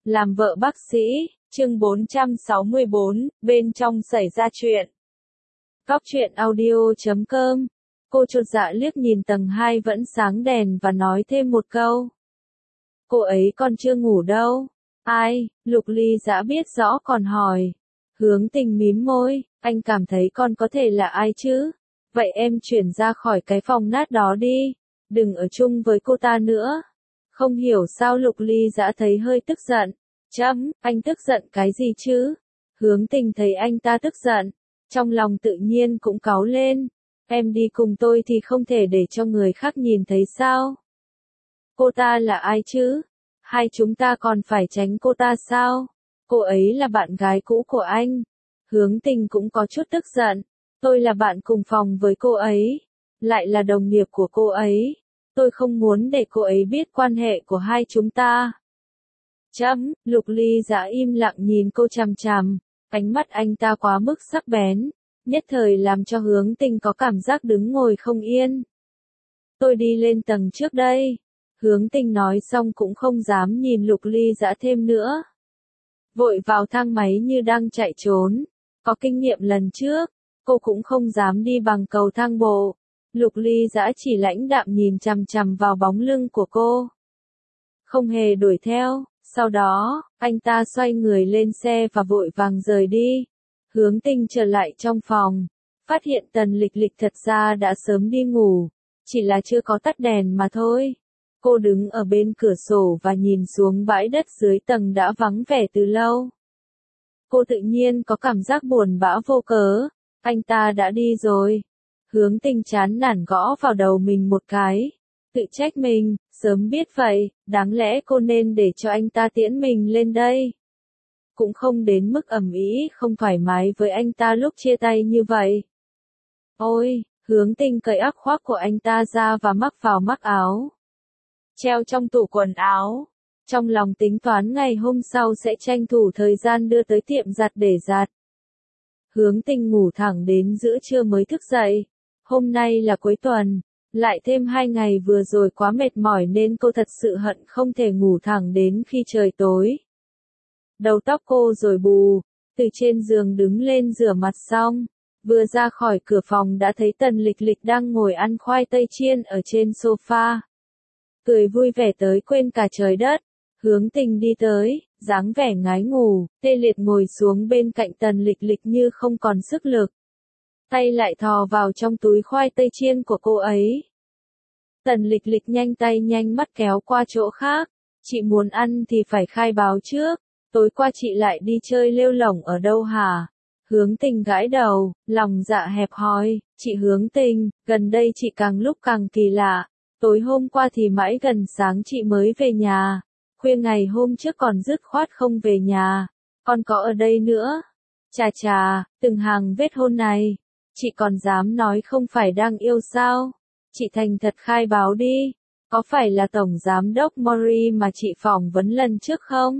Làm vợ bác sĩ, chương 464, bên trong xảy ra chuyện. Góc truyện audio.com. Cô chột dạ liếc nhìn tầng 2 vẫn sáng đèn và nói thêm một câu. Cô ấy còn chưa ngủ đâu. Ai? Lục Ly Dã biết rõ còn hỏi. Hướng Tình mím môi, anh cảm thấy con có thể là ai chứ? Vậy em chuyển ra khỏi cái phòng nát đó đi. Đừng ở chung với cô ta nữa. Không hiểu sao Lục Ly Dã thấy hơi tức giận. Anh tức giận cái gì chứ? Hướng Tình thấy anh ta tức giận, trong lòng tự nhiên cũng cáu lên. Em đi cùng tôi thì không thể để cho người khác nhìn thấy sao? Cô ta là ai chứ? Hai chúng ta còn phải tránh cô ta sao? Cô ấy là bạn gái cũ của anh. Hướng Tình cũng có chút tức giận. Tôi là bạn cùng phòng với cô ấy, lại là đồng nghiệp của cô ấy. Tôi không muốn để cô ấy biết quan hệ của hai chúng ta. Lục Ly Dã im lặng nhìn cô chằm chằm, ánh mắt anh ta quá mức sắc bén, nhất thời làm cho Hướng Tình có cảm giác đứng ngồi không yên. Tôi đi lên tầng trước đây. Hướng Tình nói xong cũng không dám nhìn Lục Ly Dã thêm nữa. Vội vào thang máy như đang chạy trốn, có kinh nghiệm lần trước, cô cũng không dám đi bằng cầu thang bộ. Lục Ly Dã chỉ lãnh đạm nhìn chằm chằm vào bóng lưng của cô. Không hề đuổi theo. Sau đó, anh ta xoay người lên xe và vội vàng rời đi. Hướng Tình trở lại trong phòng, phát hiện Tần Lịch Lịch thật ra đã sớm đi ngủ, chỉ là chưa có tắt đèn mà thôi. Cô đứng ở bên cửa sổ và nhìn xuống bãi đất dưới tầng đã vắng vẻ từ lâu. Cô tự nhiên có cảm giác buồn bã vô cớ, anh ta đã đi rồi. Hướng Tình chán nản gõ vào đầu mình một cái. Tự trách mình, sớm biết vậy, đáng lẽ cô nên để cho anh ta tiễn mình lên đây. Cũng không đến mức ầm ĩ không thoải mái với anh ta lúc chia tay như vậy. Ôi, Hướng Tình cởi áo khoác của anh ta ra và mắc vào mắc áo. Treo trong tủ quần áo. Trong lòng tính toán ngày hôm sau sẽ tranh thủ thời gian đưa tới tiệm giặt để giặt. Hướng Tình ngủ thẳng đến giữa trưa mới thức dậy. Hôm nay là cuối tuần. Lại thêm 2 ngày vừa rồi quá mệt mỏi nên cô thật sự hận không thể ngủ thẳng đến khi trời tối. Đầu tóc cô rồi bù, từ trên giường đứng lên rửa mặt xong, vừa ra khỏi cửa phòng đã thấy Tần Lịch Lịch đang ngồi ăn khoai tây chiên ở trên sofa. Cười vui vẻ tới quên cả trời đất. Hướng Tình đi tới, dáng vẻ ngái ngủ, tê liệt ngồi xuống bên cạnh Tần Lịch Lịch như không còn sức lực. Tay lại thò vào trong túi khoai tây chiên của cô ấy. Tần Lịch Lịch nhanh tay nhanh mắt kéo qua chỗ khác. Chị muốn ăn thì phải khai báo trước. Tối qua chị lại đi chơi lêu lổng ở đâu hả? Hướng Tình gãi đầu, lòng dạ hẹp hòi. Chị Hướng Tình, gần đây chị càng lúc càng kỳ lạ. Tối hôm qua thì mãi gần sáng chị mới về nhà. Khuya ngày hôm trước còn dứt khoát không về nhà. Còn có ở đây nữa. Chà, từng hàng vết hôn này. Chị còn dám nói không phải đang yêu sao? Chị thành thật khai báo đi. Có phải là Tổng Giám đốc Mori mà chị phỏng vấn lần trước không?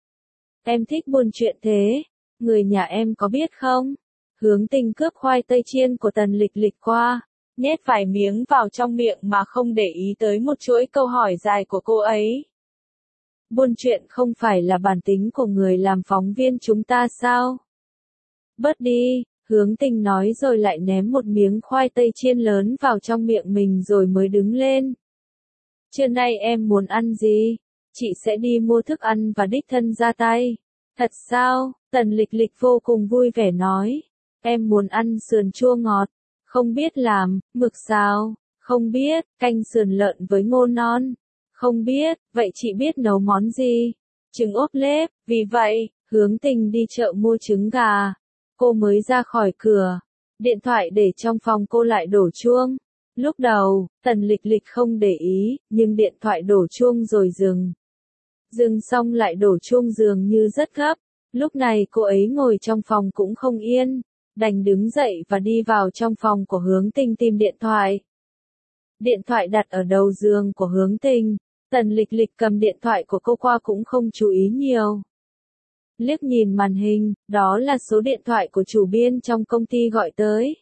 Em thích buôn chuyện thế. Người nhà em có biết không? Hướng Tình cướp khoai tây chiên của Tần Lịch Lịch qua, nhét vài miếng vào trong miệng mà không để ý tới một chuỗi câu hỏi dài của cô ấy. Buôn chuyện không phải là bản tính của người làm phóng viên chúng ta sao? Bớt đi. Hướng Tình nói rồi lại ném một miếng khoai tây chiên lớn vào trong miệng mình rồi mới đứng lên. Trưa nay em muốn ăn gì? Chị sẽ đi mua thức ăn và đích thân ra tay. Thật sao? Tần Lịch Lịch vô cùng vui vẻ nói. Em muốn ăn sườn chua ngọt. Không biết làm, mực xào. Không biết, canh sườn lợn với ngô non. Không biết, vậy chị biết nấu món gì? Trứng ốp lết. Vì vậy, Hướng Tình đi chợ mua trứng gà. Cô mới ra khỏi cửa, điện thoại để trong phòng cô lại đổ chuông. Lúc đầu, Tần Lịch Lịch không để ý, nhưng điện thoại đổ chuông rồi dừng. Dừng xong lại đổ chuông dường như rất gấp. Lúc này cô ấy ngồi trong phòng cũng không yên, đành đứng dậy và đi vào trong phòng của Hướng Tình tìm điện thoại. Điện thoại đặt ở đầu giường của Hướng Tình, Tần Lịch Lịch cầm điện thoại của cô qua cũng không chú ý nhiều. Liếc nhìn màn hình, đó là số điện thoại của chủ biên trong công ty gọi tới.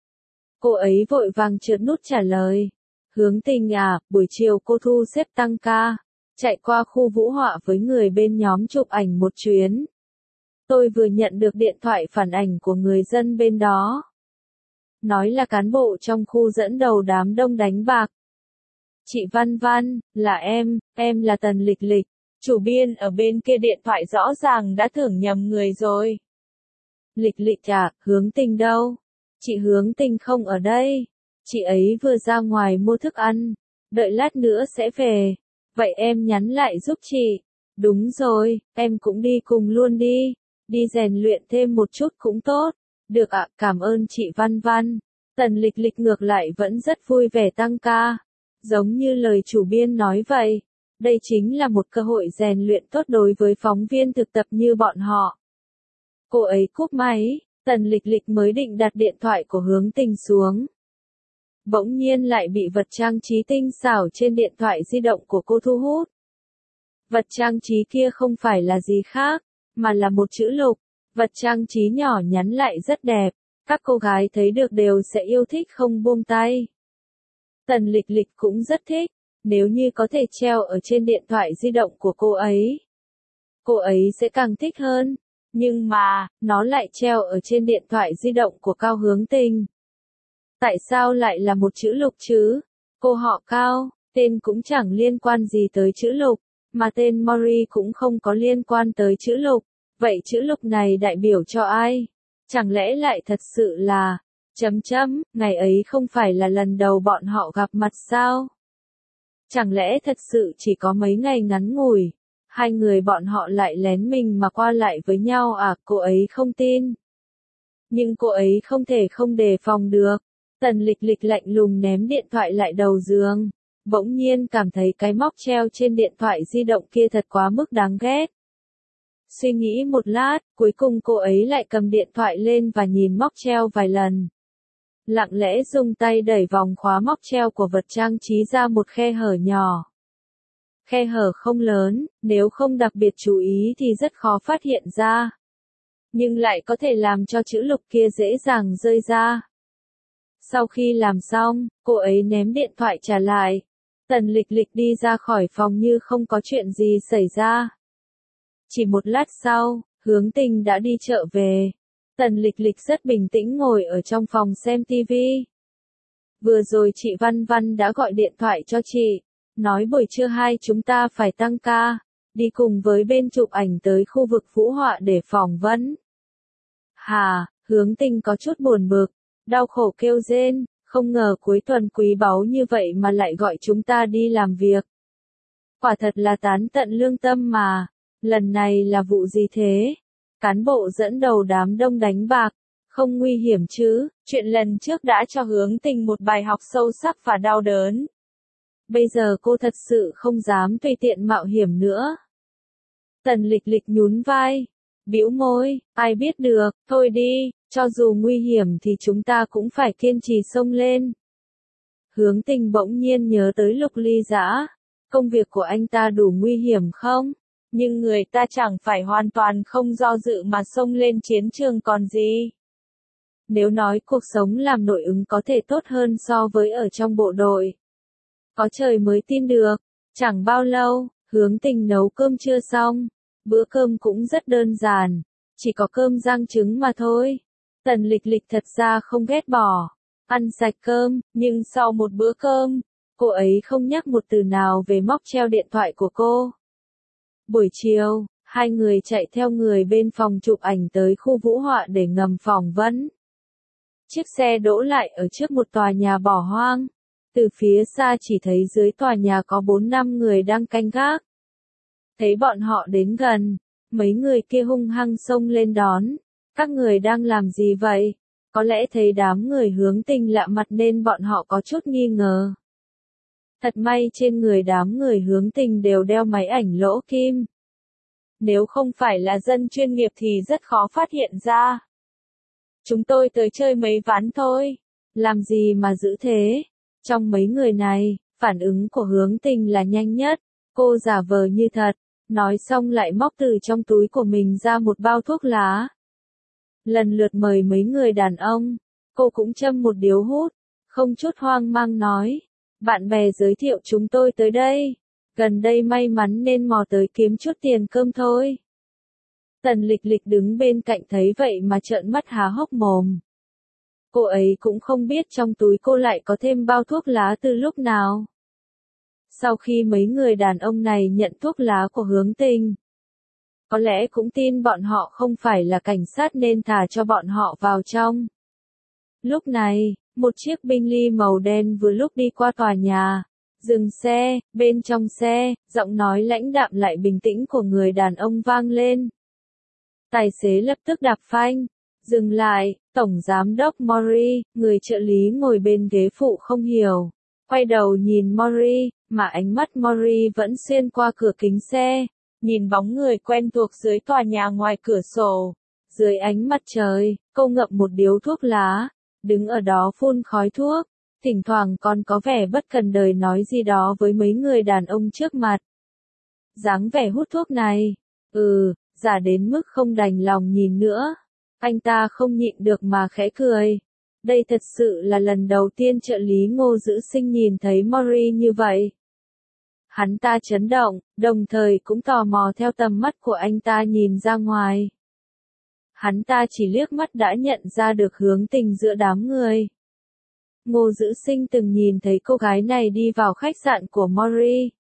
Cô ấy vội vàng trượt nút trả lời. Hướng Tình à, buổi chiều cô thu xếp tăng ca. chạy qua khu vũ họa với người bên nhóm chụp ảnh một chuyến. Tôi vừa nhận được điện thoại phản ảnh của người dân bên đó. Nói là cán bộ trong khu dẫn đầu đám đông đánh bạc. Chị Văn Văn, là em là Tần Lịch Lịch. Chủ biên ở bên kia điện thoại rõ ràng đã tưởng nhầm người rồi. Lịch Lịch à, Hướng Tình đâu? Chị Hướng Tình không ở đây. Chị ấy vừa ra ngoài mua thức ăn. Đợi lát nữa sẽ về. Vậy em nhắn lại giúp chị. Đúng rồi, em cũng đi cùng luôn đi. Đi rèn luyện thêm một chút cũng tốt. Được ạ, cảm ơn chị Văn Văn. Tần Lịch Lịch ngược lại vẫn rất vui vẻ tăng ca. Giống như lời chủ biên nói vậy. Đây chính là một cơ hội rèn luyện tốt đối với phóng viên thực tập như bọn họ. Cô ấy cúp máy, Tần Lịch Lịch mới định đặt điện thoại của Hướng Tình xuống. Bỗng nhiên lại bị vật trang trí tinh xảo trên điện thoại di động của cô thu hút. Vật trang trí kia không phải là gì khác, mà là một chữ lục. Vật trang trí nhỏ nhắn lại rất đẹp, các cô gái thấy được đều sẽ yêu thích không buông tay. Tần Lịch Lịch cũng rất thích, nếu như có thể treo ở trên điện thoại di động của cô ấy sẽ càng thích hơn. Nhưng mà, nó lại treo ở trên điện thoại di động của Cao Hướng Tình. Tại sao lại là một chữ lục chứ? Cô họ Cao, tên cũng chẳng liên quan gì tới chữ lục, mà tên Mori cũng không có liên quan tới chữ lục. Vậy chữ lục này đại biểu cho ai? Chẳng lẽ lại thật sự là... ngày ấy không phải là lần đầu bọn họ gặp mặt sao? Chẳng lẽ thật sự chỉ có mấy ngày ngắn ngủi, hai người bọn họ lại lén mình mà qua lại với nhau à? Cô ấy không tin. Nhưng cô ấy không thể không đề phòng được. Tần Lịch Lịch lạnh lùng ném điện thoại lại đầu giường. Bỗng nhiên cảm thấy cái móc treo trên điện thoại di động kia thật quá mức đáng ghét. Suy nghĩ một lát, cuối cùng cô ấy lại cầm điện thoại lên và nhìn móc treo vài lần. Lặng lẽ dùng tay đẩy vòng khóa móc treo của vật trang trí ra một khe hở nhỏ. Khe hở không lớn, nếu không đặc biệt chú ý thì rất khó phát hiện ra. Nhưng lại có thể làm cho chữ lục kia dễ dàng rơi ra. Sau khi làm xong, cô ấy ném điện thoại trả lại. Tần Lịch Lịch đi ra khỏi phòng như không có chuyện gì xảy ra. Chỉ một lát sau, Hướng Tình đã đi chợ về. Tần Lịch Lịch rất bình tĩnh ngồi ở trong phòng xem TV. Vừa rồi chị Văn Văn đã gọi điện thoại cho chị, nói buổi trưa hai chúng ta phải tăng ca, đi cùng với bên chụp ảnh tới khu vực Vũ Họa để phỏng vấn. Hà, Hướng Tình có chút buồn bực, đau khổ kêu rên, không ngờ cuối tuần quý báu như vậy mà lại gọi chúng ta đi làm việc. Quả thật là tán tận lương tâm mà, lần này là vụ gì thế? Cán bộ dẫn đầu đám đông đánh bạc, không nguy hiểm chứ? Chuyện lần trước đã cho Hướng Tình một bài học sâu sắc và đau đớn. Bây giờ cô thật sự không dám tùy tiện mạo hiểm nữa. Tần Lịch Lịch nhún vai, bĩu môi, ai biết được, thôi đi, cho dù nguy hiểm thì chúng ta cũng phải kiên trì xông lên. Hướng Tình bỗng nhiên nhớ tới Lục Ly Dã, công việc của anh ta đủ nguy hiểm không? Nhưng người ta chẳng phải hoàn toàn không do dự mà xông lên chiến trường còn gì. Nếu nói cuộc sống làm nội ứng có thể tốt hơn so với ở trong bộ đội, có trời mới tin được. Chẳng bao lâu, Hướng Tình nấu cơm trưa xong. Bữa cơm cũng rất đơn giản, chỉ có cơm rang trứng mà thôi. Tần Lịch Lịch thật ra không ghét bỏ ăn sạch cơm, nhưng sau một bữa cơm, cô ấy không nhắc một từ nào về móc treo điện thoại của cô. Buổi chiều, hai người chạy theo người bên phòng chụp ảnh tới khu Vũ Họa để ngầm phỏng vấn. Chiếc xe đỗ lại ở trước một tòa nhà bỏ hoang. Từ phía xa chỉ thấy dưới tòa nhà có 4-5 người đang canh gác. Thấy bọn họ đến gần, mấy người kia hung hăng xông lên đón. Các người đang làm gì vậy? Có lẽ thấy đám người Hướng Tình lạ mặt nên bọn họ có chút nghi ngờ. Thật may trên người đám người Hướng Tình đều đeo máy ảnh lỗ kim. Nếu không phải là dân chuyên nghiệp thì rất khó phát hiện ra. Chúng tôi tới chơi mấy ván thôi. Làm gì mà dữ thế? Trong mấy người này, phản ứng của Hướng Tình là nhanh nhất. Cô giả vờ như thật, nói xong lại móc từ trong túi của mình ra một bao thuốc lá. Lần lượt mời mấy người đàn ông, cô cũng châm một điếu hút, không chút hoang mang nói. Bạn bè giới thiệu chúng tôi tới đây, gần đây may mắn nên mò tới kiếm chút tiền cơm thôi. Tần Lịch Lịch đứng bên cạnh thấy vậy mà trợn mắt há hốc mồm. Cô ấy cũng không biết trong túi cô lại có thêm bao thuốc lá từ lúc nào. Sau khi mấy người đàn ông này nhận thuốc lá của Hướng Tình, có lẽ cũng tin bọn họ không phải là cảnh sát nên thả cho bọn họ vào trong. Lúc này, một chiếc Bentley màu đen vừa lúc đi qua tòa nhà. Dừng xe, bên trong xe, giọng nói lãnh đạm lại bình tĩnh của người đàn ông vang lên. Tài xế lập tức đạp phanh. Dừng lại, Tổng Giám đốc Mori, người trợ lý ngồi bên ghế phụ không hiểu. Quay đầu nhìn Mori, mà ánh mắt Mori vẫn xuyên qua cửa kính xe. Nhìn bóng người quen thuộc dưới tòa nhà ngoài cửa sổ. Dưới ánh mặt trời, cô ngậm một điếu thuốc lá. Đứng ở đó phun khói thuốc. Thỉnh thoảng còn có vẻ bất cần đời nói gì đó với mấy người đàn ông trước mặt. Dáng vẻ hút thuốc này. Giả đến mức không đành lòng nhìn nữa. Anh ta không nhịn được mà khẽ cười. Đây thật sự là lần đầu tiên trợ lý Ngô Dữ Sinh nhìn thấy Mori như vậy. Hắn ta chấn động, đồng thời cũng tò mò theo tầm mắt của anh ta nhìn ra ngoài. Hắn ta chỉ liếc mắt đã nhận ra được Hướng Tình giữa đám người. Ngô Dữ Sinh từng nhìn thấy cô gái này đi vào khách sạn của Mori.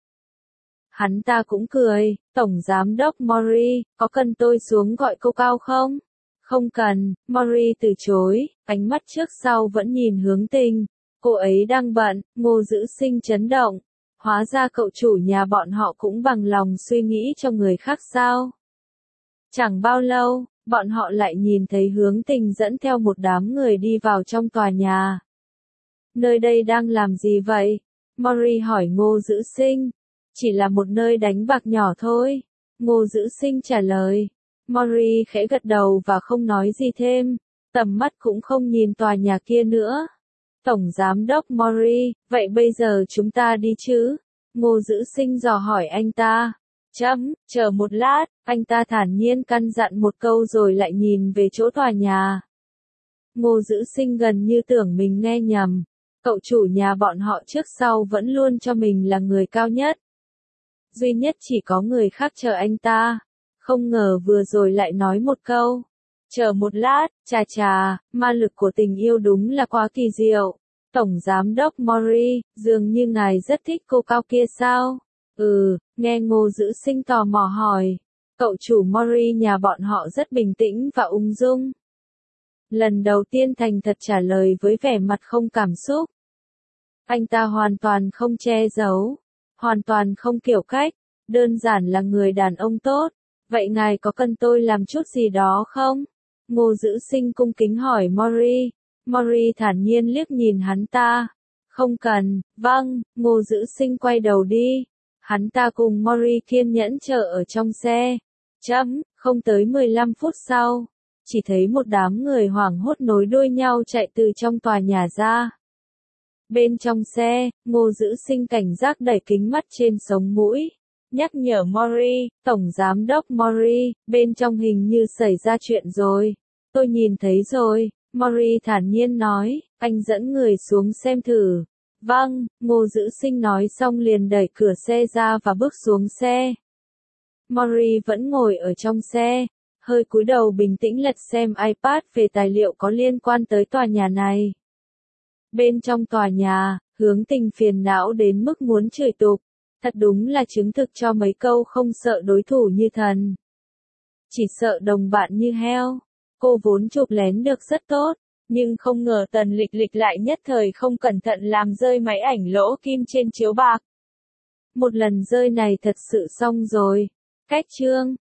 Hắn ta cũng cười, Tổng Giám đốc Mori, có cần tôi xuống gọi cô cao không? Không cần, Mori từ chối, ánh mắt trước sau vẫn nhìn Hướng Tình. Cô ấy đang bận, Ngô Dữ Sinh chấn động. Hóa ra cậu chủ nhà bọn họ cũng bằng lòng suy nghĩ cho người khác sao? Chẳng bao lâu, bọn họ lại nhìn thấy Hướng Tình dẫn theo một đám người đi vào trong tòa nhà. Nơi đây đang làm gì vậy? Mori hỏi Ngô Dữ Sinh. Chỉ là một nơi đánh bạc nhỏ thôi. Ngô Dữ Sinh trả lời. Mori khẽ gật đầu và không nói gì thêm. Tầm mắt cũng không nhìn tòa nhà kia nữa. Tổng Giám đốc Mori, vậy bây giờ chúng ta đi chứ? Ngô Dữ Sinh dò hỏi anh ta. Chờ một lát, anh ta thản nhiên căn dặn một câu rồi lại nhìn về chỗ tòa nhà. Ngô Dữ Sinh gần như tưởng mình nghe nhầm. Cậu chủ nhà bọn họ trước sau vẫn luôn cho mình là người cao nhất. Duy nhất chỉ có người khác chờ anh ta. Không ngờ vừa rồi lại nói một câu. Chờ một lát, chà, ma lực của tình yêu đúng là quá kỳ diệu. Tổng Giám đốc Mori, dường như ngài rất thích cô cao kia sao? Nghe Ngô Dữ Sinh tò mò hỏi. Cậu chủ Mori nhà bọn họ rất bình tĩnh và ung dung. Lần đầu tiên thành thật trả lời với vẻ mặt không cảm xúc. Anh ta hoàn toàn không che giấu. Hoàn toàn không kiểu cách. Đơn giản là người đàn ông tốt. Vậy ngài có cần tôi làm chút gì đó không? Ngô Dữ Sinh cung kính hỏi Mori. Mori thản nhiên liếc nhìn hắn ta. Không cần, vâng, Ngô Dữ Sinh quay đầu đi. Hắn ta cùng Mori kiên nhẫn chờ ở trong xe. Không tới 15 phút sau. Chỉ thấy một đám người hoảng hốt nối đuôi nhau chạy từ trong tòa nhà ra. Bên trong xe, Ngô Dữ Sinh cảnh giác đẩy kính mắt trên sống mũi. Nhắc nhở Mori, Tổng Giám đốc Mori, bên trong hình như xảy ra chuyện rồi. Tôi nhìn thấy rồi, Mori thản nhiên nói, anh dẫn người xuống xem thử. Vâng, Ngô Dữ Sinh nói xong liền đẩy cửa xe ra và bước xuống xe. Mori vẫn ngồi ở trong xe, hơi cúi đầu bình tĩnh lật xem iPad về tài liệu có liên quan tới tòa nhà này. Bên trong tòa nhà, Hướng Tình phiền não đến mức muốn chửi tục. Thật đúng là chứng thực cho mấy câu không sợ đối thủ như thần. Chỉ sợ đồng bạn như heo. Cô vốn chụp lén được rất tốt, nhưng không ngờ Tần Lịch Lịch lại nhất thời không cẩn thận làm rơi máy ảnh lỗ kim trên chiếu bạc. Một lần rơi này thật sự xong rồi. Cách chương